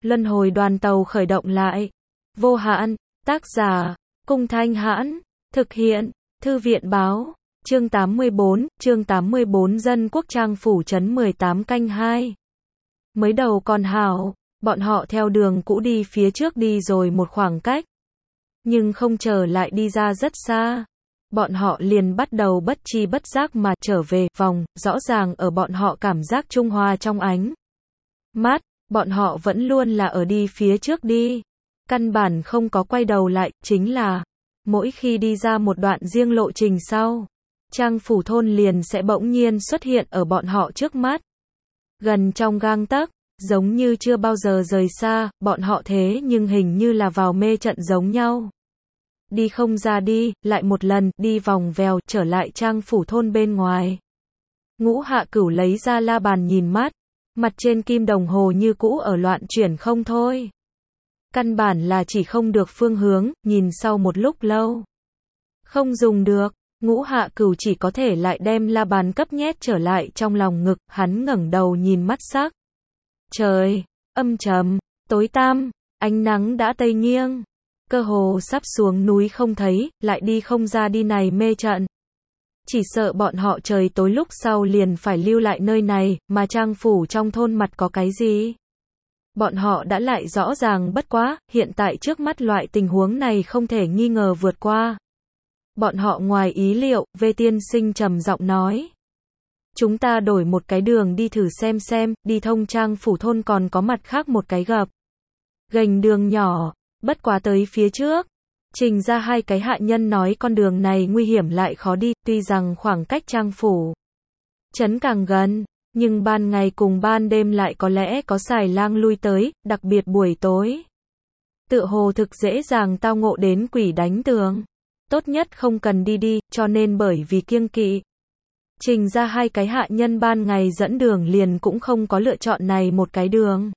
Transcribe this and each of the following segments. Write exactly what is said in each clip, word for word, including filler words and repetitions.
Luân hồi đoàn tàu khởi động lại. Vô hạn, tác giả, Cung Thanh Hãn, thực hiện, Thư viện báo, chương tám mươi bốn, chương tám mươi bốn Dân Quốc Trang Phủ Trấn mười tám canh hai. Mới đầu còn hảo, bọn họ theo đường cũ đi phía trước đi rồi một khoảng cách. Nhưng không chờ lại đi ra rất xa. Bọn họ liền bắt đầu bất chi bất giác mà trở về vòng, rõ ràng ở bọn họ cảm giác trung hòa trong ánh mắt, bọn họ vẫn luôn là ở đi phía trước đi. Căn bản không có quay đầu lại, chính là mỗi khi đi ra một đoạn riêng lộ trình sau, Trang Phủ thôn liền sẽ bỗng nhiên xuất hiện ở bọn họ trước mắt. Gần trong gang tấc, giống như chưa bao giờ rời xa, bọn họ thế nhưng hình như là vào mê trận giống nhau. Đi không ra đi, lại một lần, đi vòng vèo, trở lại Trang Phủ thôn bên ngoài. Ngũ Hạ Cửu lấy ra la bàn nhìn mắt, mặt trên kim đồng hồ như cũ ở loạn chuyển không thôi. Căn bản là chỉ không được phương hướng, nhìn sau một lúc lâu. Không dùng được, Ngũ Hạ Cửu chỉ có thể lại đem la bàn cấp nhét trở lại trong lòng ngực, hắn ngẩng đầu nhìn mắt sắc. Trời, âm trầm, tối tăm, ánh nắng đã tây nghiêng. Cơ hồ sắp xuống núi không thấy, lại đi không ra đi này mê trận. Chỉ sợ bọn họ trời tối lúc sau liền phải lưu lại nơi này, mà Trang Phủ trong thôn mặt có cái gì? Bọn họ đã lại rõ ràng bất quá, hiện tại trước mắt loại tình huống này không thể nghi ngờ vượt qua. Bọn họ ngoài ý liệu, Vê Tiên Sinh trầm giọng nói. Chúng ta đổi một cái đường đi thử xem xem, đi thông Trang Phủ thôn còn có mặt khác một cái gập ghềnh đường nhỏ. Bất quá tới phía trước, Trình ra hai cái hạ nhân nói con đường này nguy hiểm lại khó đi, tuy rằng khoảng cách Trang Phủ trấn càng gần, nhưng ban ngày cùng ban đêm lại có lẽ có xài lang lui tới, đặc biệt buổi tối. Tựa hồ thực dễ dàng tao ngộ đến quỷ đánh tường. Tốt nhất không cần đi đi, cho nên bởi vì kiêng kỵ. Trình ra hai cái hạ nhân ban ngày dẫn đường liền cũng không có lựa chọn này một cái đường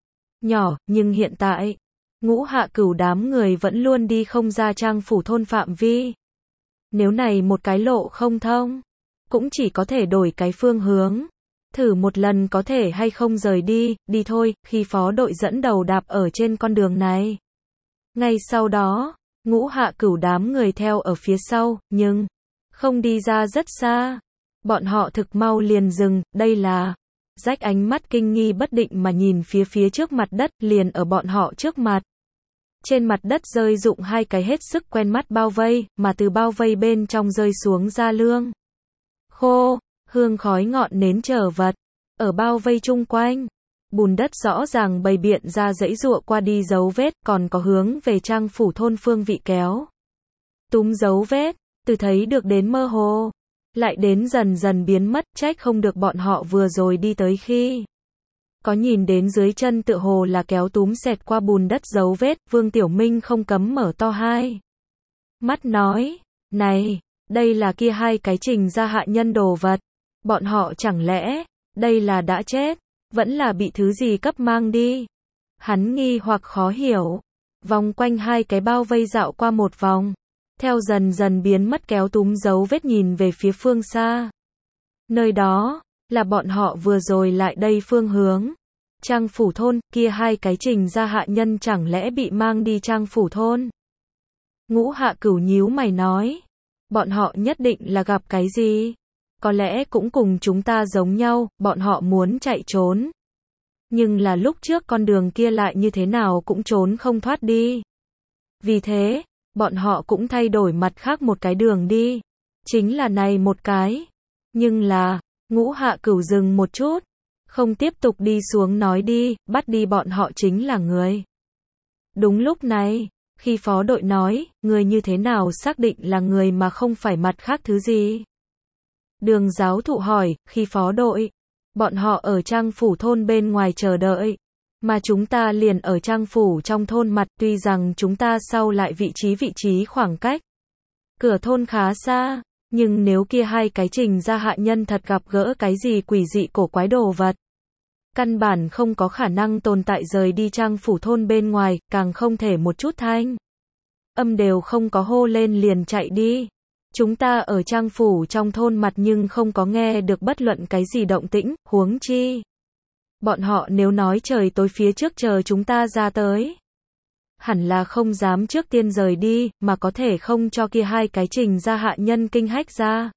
nhỏ, nhưng hiện tại Ngũ Hạ Cửu đám người vẫn luôn đi không ra Trang Phủ thôn phạm vi. Nếu này một cái lộ không thông, cũng chỉ có thể đổi cái phương hướng. Thử một lần có thể hay không rời đi, đi thôi, khi phó đội dẫn đầu đạp ở trên con đường này. Ngay sau đó, Ngũ Hạ Cửu đám người theo ở phía sau, nhưng không đi ra rất xa. Bọn họ thực mau liền dừng, đây là rách ánh mắt kinh nghi bất định mà nhìn phía phía trước mặt đất, liền ở bọn họ trước mặt. Trên mặt đất rơi rụng hai cái hết sức quen mắt bao vây, mà từ bao vây bên trong rơi xuống ra lương khô, hương khói ngọn nến trở vật. Ở bao vây chung quanh, bùn đất rõ ràng bày biện ra dãy giụa qua đi dấu vết, còn có hướng về Trang Phủ thôn phương vị kéo túm dấu vết, từ thấy được đến mơ hồ, lại đến dần dần biến mất, trách không được bọn họ vừa rồi đi tới khi có nhìn đến dưới chân tựa hồ là kéo túm xẹt qua bùn đất dấu vết. Vương Tiểu Minh không cấm mở to hai mắt nói, này, đây là kia hai cái Trình ra hạ nhân đồ vật, bọn họ chẳng lẽ đây là đã chết, vẫn là bị thứ gì cấp mang đi. Hắn nghi hoặc khó hiểu, vòng quanh hai cái bao vây dạo qua một vòng, theo dần dần biến mất kéo túm dấu vết nhìn về phía phương xa. Nơi đó là bọn họ vừa rồi lại đây phương hướng Trang Phủ thôn, kia hai cái Trình ra hạ nhân chẳng lẽ bị mang đi Trang Phủ thôn. Ngũ Hạ Cửu nhíu mày nói, bọn họ nhất định là gặp cái gì, có lẽ cũng cùng chúng ta giống nhau, bọn họ muốn chạy trốn. Nhưng là lúc trước con đường kia lại như thế nào cũng trốn không thoát đi. Vì thế, bọn họ cũng thay đổi mặt khác một cái đường đi. Chính là này một cái. Nhưng là, Ngũ Hạ Cửu dừng một chút, không tiếp tục đi xuống nói đi, bắt đi bọn họ chính là người. Đúng lúc này, khi phó đội nói, người như thế nào xác định là người mà không phải mặt khác thứ gì? Đường giáo thụ hỏi, khi phó đội, bọn họ ở Trang Phủ thôn bên ngoài chờ đợi, mà chúng ta liền ở Trang Phủ trong thôn mặt, tuy rằng chúng ta sau lại vị trí vị trí khoảng cách cửa thôn khá xa, nhưng nếu kia hai cái Trình ra hạ nhân thật gặp gỡ cái gì quỷ dị cổ quái đồ vật, căn bản không có khả năng tồn tại rời đi Trang Phủ thôn bên ngoài, càng không thể một chút thanh âm đều không có hô lên liền chạy đi. Chúng ta ở Trang Phủ trong thôn mặt nhưng không có nghe được bất luận cái gì động tĩnh, huống chi Bọn họ nếu nói trời tối phía trước chờ chúng ta ra tới, hẳn là không dám trước tiên rời đi, mà có thể không cho kia hai cái Trình gia hạ nhân kinh hách ra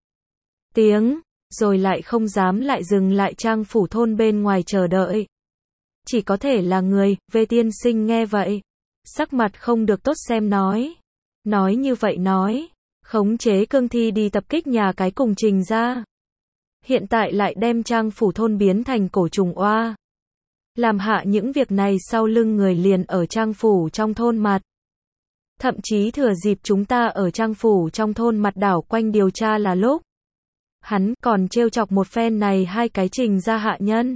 tiếng, rồi lại không dám lại dừng lại Trang phủ thôn bên ngoài chờ đợi. Chỉ có thể là người, Vê tiên sinh nghe vậy, sắc mặt không được tốt xem nói. Nói như vậy nói, khống chế cương thi đi tập kích nhà cái cùng Trình gia. Hiện tại lại đem Trang phủ thôn biến thành cổ trùng oa. Làm hạ những việc này sau lưng người liền ở Trang phủ trong thôn mặt. Thậm chí thừa dịp chúng ta ở Trang phủ trong thôn mặt đảo quanh điều tra là lúc. Hắn còn trêu chọc một phen này hai cái Trình gia hạ nhân.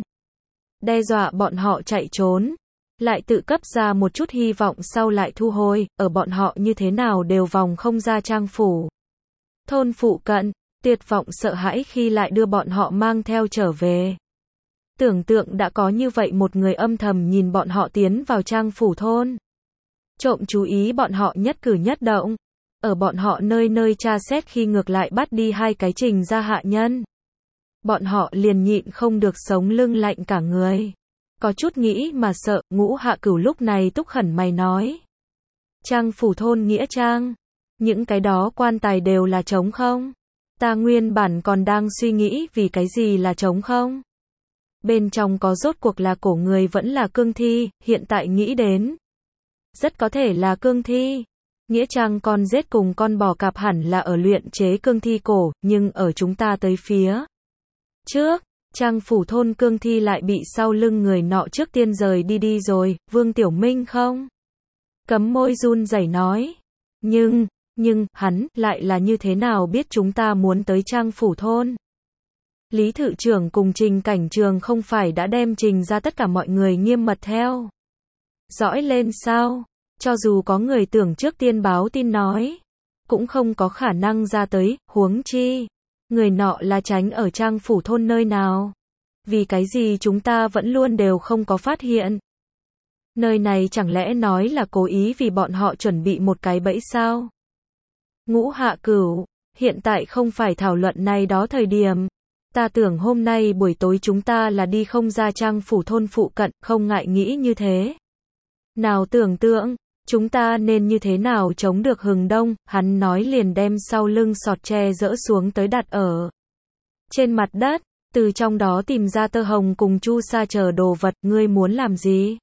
Đe dọa bọn họ chạy trốn. Lại tự cấp ra một chút hy vọng sau lại thu hồi, ở bọn họ như thế nào đều vòng không ra Trang phủ thôn phụ cận, tuyệt vọng sợ hãi khi lại đưa bọn họ mang theo trở về. Tưởng tượng đã có như vậy một người âm thầm nhìn bọn họ tiến vào Trang phủ thôn. Trộm chú ý bọn họ nhất cử nhất động. Ở bọn họ nơi nơi tra xét khi ngược lại bắt đi hai cái Trình gia hạ nhân. Bọn họ liền nhịn không được sống lưng lạnh cả người. Có chút nghĩ mà sợ, Ngũ Hạ Cửu lúc này túc khẩn mày nói. Trang phủ thôn nghĩa trang. Những cái đó quan tài đều là trống không? Ta nguyên bản còn đang suy nghĩ vì cái gì là trống không? Bên trong có rốt cuộc là cổ người vẫn là cương thi, hiện tại nghĩ đến. Rất có thể là cương thi. Nghĩa trang con rết cùng con bò cạp hẳn là ở luyện chế cương thi cổ, nhưng ở chúng ta tới phía trước, Trang phủ thôn cương thi lại bị sau lưng người nọ trước tiên rời đi đi rồi, Vương Tiểu Minh không? Cấm môi run rẩy nói. Nhưng, nhưng, hắn, lại là như thế nào biết chúng ta muốn tới Trang phủ thôn? Lý Thự Trưởng cùng Trình Cảnh Trường không phải đã đem Trình ra tất cả mọi người nghiêm mật theo dõi lên sao? Cho dù có người tưởng trước tiên báo tin nói, cũng không có khả năng ra tới, huống chi. Người nọ là tránh ở Trang phủ thôn nơi nào? Vì cái gì chúng ta vẫn luôn đều không có phát hiện? Nơi này chẳng lẽ nói là cố ý vì bọn họ chuẩn bị một cái bẫy sao? Ngũ Hạ Cửu, hiện tại không phải thảo luận này đó thời điểm. Ta tưởng hôm nay buổi tối chúng ta là đi không ra Trang phủ thôn phụ cận, không ngại nghĩ như thế. Nào tưởng tượng, chúng ta nên như thế nào chống được hừng đông, hắn nói liền đem sau lưng sọt tre dỡ xuống tới đặt ở trên mặt đất, từ trong đó tìm ra tơ hồng cùng chu sa chờ đồ vật, ngươi muốn làm gì?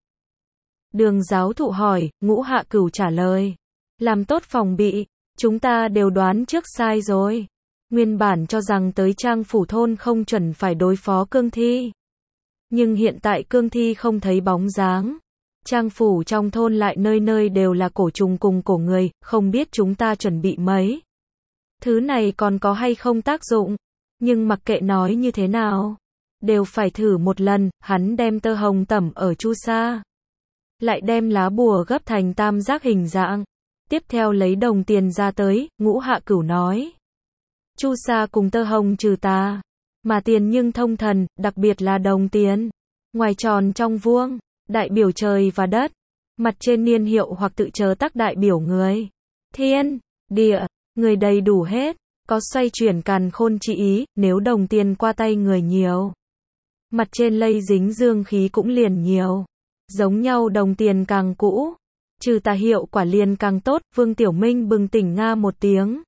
Đường giáo thụ hỏi, Ngũ Hạ Cửu trả lời. Làm tốt phòng bị, chúng ta đều đoán trước sai rồi. Nguyên bản cho rằng tới Trang phủ thôn không chuẩn phải đối phó cương thi. Nhưng hiện tại cương thi không thấy bóng dáng. Trang phủ trong thôn lại nơi nơi đều là cổ trùng cùng cổ người, không biết chúng ta chuẩn bị mấy. Thứ này còn có hay không tác dụng, nhưng mặc kệ nói như thế nào, đều phải thử một lần, hắn đem tơ hồng tẩm ở chu sa. Lại đem lá bùa gấp thành tam giác hình dạng. Tiếp theo lấy đồng tiền ra tới, Ngũ Hạ Cửu nói. Chu sa cùng tơ hồng trừ tà, mà tiền nhưng thông thần, đặc biệt là đồng tiền. Ngoài tròn trong vuông, đại biểu trời và đất, mặt trên niên hiệu hoặc tự chớ tác đại biểu người. Thiên, địa, người đầy đủ hết, có xoay chuyển càn khôn chi ý, nếu đồng tiền qua tay người nhiều. Mặt trên lây dính dương khí cũng liền nhiều. Giống nhau đồng tiền càng cũ, trừ tà hiệu quả liền càng tốt, Vương Tiểu Minh bừng tỉnh nga một tiếng.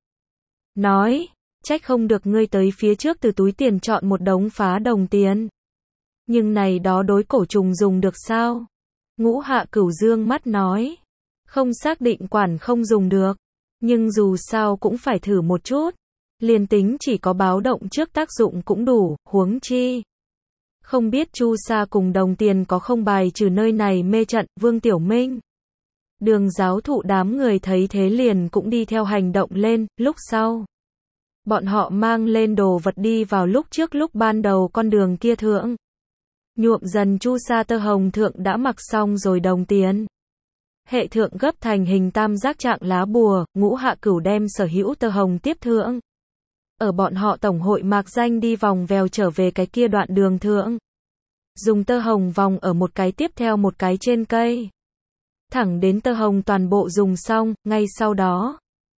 Nói, trách không được ngươi tới phía trước từ túi tiền chọn một đống phá đồng tiền. Nhưng này đó đối cổ trùng dùng được sao? Ngũ Hạ Cửu dương mắt nói. Không xác định quản không dùng được. Nhưng dù sao cũng phải thử một chút. Liền tính chỉ có báo động trước tác dụng cũng đủ, huống chi. Không biết chu sa cùng đồng tiền có không bài trừ nơi này mê trận, Vương Tiểu Minh. Đường giáo thụ đám người thấy thế liền cũng đi theo hành động lên, lúc sau. Bọn họ mang lên đồ vật đi vào lúc trước lúc ban đầu con đường kia thượng. Nhuộm dần chu sa tơ hồng thượng đã mặc xong rồi đồng tiền. Hệ thượng gấp thành hình tam giác trạng lá bùa, Ngũ Hạ Cửu đem sở hữu tơ hồng tiếp thượng. Ở bọn họ tổng hội mạc danh đi vòng vèo trở về cái kia đoạn đường thượng. Dùng tơ hồng vòng ở một cái tiếp theo một cái trên cây. Thẳng đến tơ hồng toàn bộ dùng xong, ngay sau đó.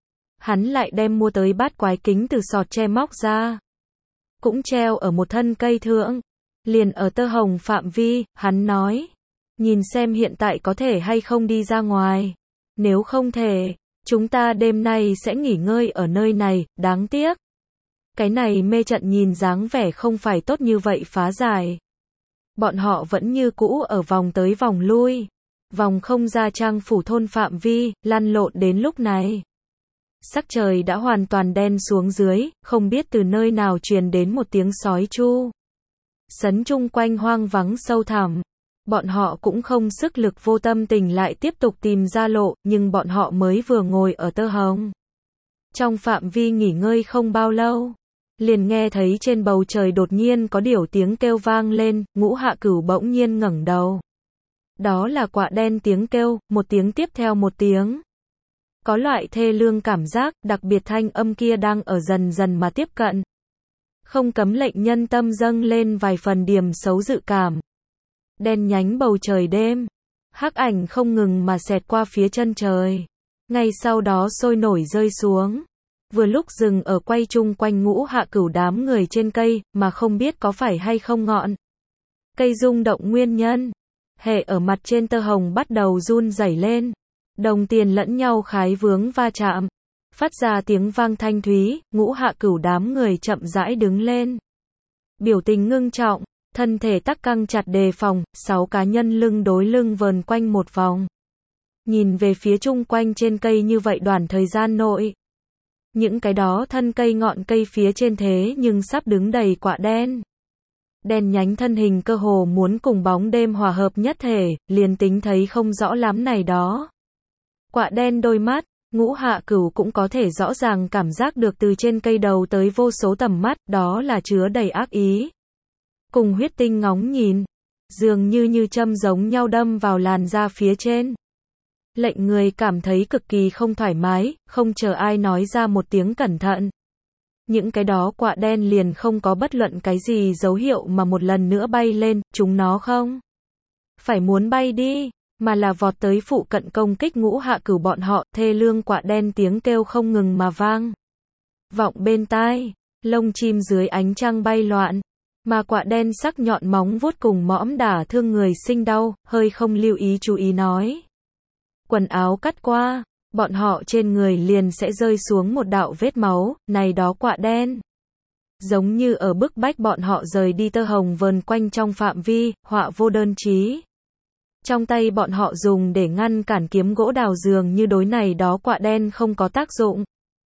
Hắn lại đem mua tới bát quái kính từ sọt tre móc ra. Cũng treo ở một thân cây thượng. Liền ở tơ hồng phạm vi, hắn nói. Nhìn xem hiện tại có thể hay không đi ra ngoài. Nếu không thể, chúng ta đêm nay sẽ nghỉ ngơi ở nơi này, đáng tiếc. Cái này mê trận nhìn dáng vẻ không phải tốt như vậy phá giải. Bọn họ vẫn như cũ ở vòng tới vòng lui. Vòng không ra trang phủ thôn phạm vi, lăn lộn đến lúc này. Sắc trời đã hoàn toàn đen xuống dưới, không biết từ nơi nào truyền đến một tiếng sói chu. Sấn chung quanh hoang vắng sâu thẳm. Bọn họ cũng không sức lực vô tâm tình lại tiếp tục tìm ra lộ, nhưng bọn họ mới vừa ngồi ở tơ hồng. Trong phạm vi nghỉ ngơi không bao lâu, liền nghe thấy trên bầu trời đột nhiên có điều tiếng kêu vang lên, Ngũ Hạ Cửu bỗng nhiên ngẩng đầu. Đó là quạ đen tiếng kêu, một tiếng tiếp theo một tiếng. Có loại thê lương cảm giác, đặc biệt thanh âm kia đang ở dần dần mà tiếp cận. Không cấm lệnh nhân tâm dâng lên vài phần điểm xấu dự cảm. Đen nhánh bầu trời đêm, hắc ảnh không ngừng mà xẹt qua phía chân trời. Ngay sau đó sôi nổi rơi xuống. Vừa lúc dừng ở quay chung quanh Ngũ Hạ Cửu đám người trên cây, mà không biết có phải hay không ngọn cây rung động nguyên nhân. Hệ ở mặt trên tơ hồng bắt đầu run rẩy lên. Đồng tiền lẫn nhau khái vướng va chạm. Phát ra tiếng vang thanh thúy, Ngũ Hạ Cửu đám người chậm rãi đứng lên. Biểu tình ngưng trọng, thân thể tắc căng chặt đề phòng, sáu cá nhân lưng đối lưng vờn quanh một vòng. Nhìn về phía chung quanh trên cây như vậy đoạn thời gian nội. Những cái đó thân cây ngọn cây phía trên thế nhưng sắp đứng đầy quạ đen. Đen nhánh thân hình cơ hồ muốn cùng bóng đêm hòa hợp nhất thể, liền tính thấy không rõ lắm này đó. Quạ đen đôi mắt, Ngũ Hạ Cửu cũng có thể rõ ràng cảm giác được từ trên cây đầu tới vô số tầm mắt, đó là chứa đầy ác ý. Cùng huyết tinh ngóng nhìn, dường như như châm giống nhau đâm vào làn da phía trên. Lệnh người cảm thấy cực kỳ không thoải mái, không chờ ai nói ra một tiếng cẩn thận. Những cái đó quạ đen liền không có bất luận cái gì dấu hiệu mà một lần nữa bay lên, chúng nó không phải muốn bay đi, mà là vọt tới phụ cận công kích Ngũ Hạ Cửu bọn họ, thê lương quạ đen tiếng kêu không ngừng mà vang. Vọng bên tai, lông chim dưới ánh trăng bay loạn, mà quạ đen sắc nhọn móng vuốt cùng mõm đả thương người sinh đau, hơi không lưu ý chú ý nói. Quần áo cắt qua, bọn họ trên người liền sẽ rơi xuống một đạo vết máu, này đó quạ đen. Giống như ở bức bách bọn họ rời đi tơ hồng vờn quanh trong phạm vi, họa vô đơn chí. Trong tay bọn họ dùng để ngăn cản kiếm gỗ đào dường như đối này đó quạ đen không có tác dụng.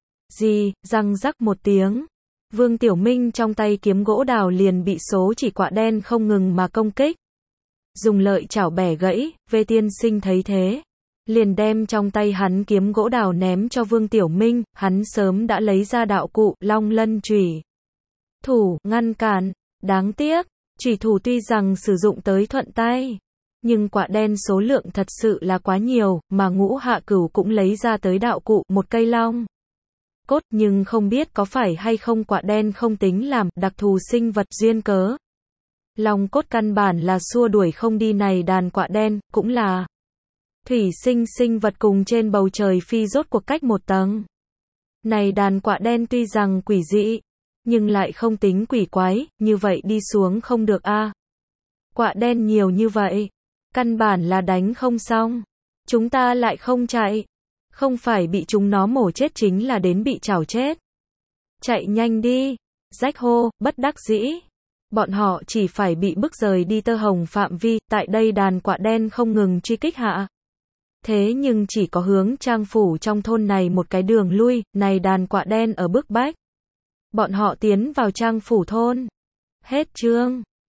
Gì, răng rắc một tiếng. Vương Tiểu Minh trong tay kiếm gỗ đào liền bị số chỉ quạ đen không ngừng mà công kích. Dùng lợi chảo bẻ gãy, Vê Tiên Sinh thấy thế. Liền đem trong tay hắn kiếm gỗ đào ném cho Vương Tiểu Minh, hắn sớm đã lấy ra đạo cụ, long lân chủy thủ, ngăn cản. Đáng tiếc, chủy thủ tuy rằng sử dụng tới thuận tay, nhưng quạ đen số lượng thật sự là quá nhiều, mà Ngũ Hạ Cửu cũng lấy ra tới đạo cụ, một cây long cốt, nhưng không biết có phải hay không quạ đen không tính làm đặc thù sinh vật duyên cớ. Long cốt căn bản là xua đuổi không đi này đàn quạ đen, cũng là thủy sinh sinh vật cùng trên bầu trời phi rốt cuộc cách một tầng. Này đàn quạ đen tuy rằng quỷ dị, nhưng lại không tính quỷ quái, như vậy đi xuống không được a. À. Quạ đen nhiều như vậy, căn bản là đánh không xong. Chúng ta lại không chạy, không phải bị chúng nó mổ chết chính là đến bị chảo chết. Chạy nhanh đi, rách hô, bất đắc dĩ. Bọn họ chỉ phải bị bức rời đi tơ hồng phạm vi, tại đây đàn quạ đen không ngừng truy kích hạ. Thế nhưng chỉ có hướng trang phủ trong thôn này một cái đường lui, này đàn quạ đen ở bức bách. Bọn họ tiến vào trang phủ thôn. Hết chương.